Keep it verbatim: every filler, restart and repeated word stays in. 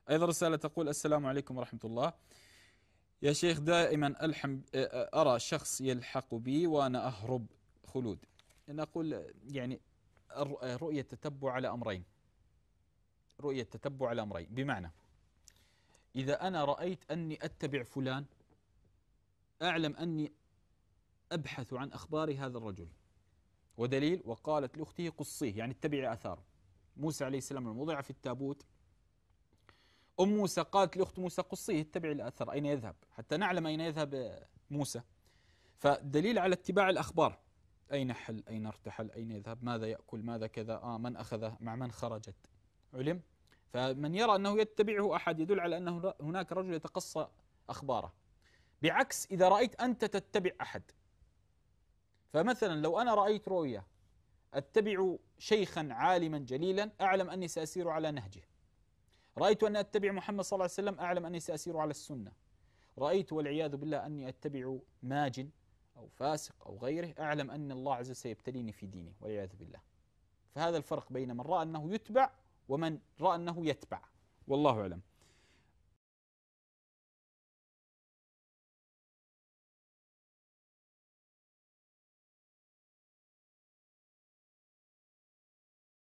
أيضا رسالة تقول: السلام عليكم ورحمة الله. يا شيخ، دائما ألحم أرى شخص يلحق بي وأنا أهرب خلود. نقول يعني رؤية تتبع على أمرين. رؤية تتبع على أمرين، بمعنى إذا أنا رأيت أني أتبع فلان، أعلم أني أبحث عن أخبار هذا الرجل، ودليل: وقالت لأخته قصيه، يعني اتبعي آثاره. موسى عليه السلام لما وضع في التابوت، أم موسى قالت لأخت موسى قصيه، اتبعي الأثر أين يذهب، حتى نعلم أين يذهب موسى. فدليل على اتباع الأخبار، أين حل، أين ارتحل، أين يذهب، ماذا يأكل، ماذا كذا، آه من أخذه، مع من خرجت، علم. فمن يرى أنه يتبعه أحد يدل على أنه هناك رجل يتقصى أخباره، بعكس إذا رأيت أنت تتبع أحد. فمثلا لو أنا رأيت رؤيا أتبع شيخا عالما جليلا، أعلم أني سأسير على نهجه. رأيت أن أتبع محمد صلى الله عليه وسلم، أعلم أني سأسير على السنة. رأيت والعياذ بالله أني أتبع ماجن أو فاسق أو غيره، أعلم أن الله عز وجل سيبتليني في ديني والعياذ بالله. فهذا الفرق بين من رأى أنه يتبع ومن رأى أنه يتبع، والله أعلم.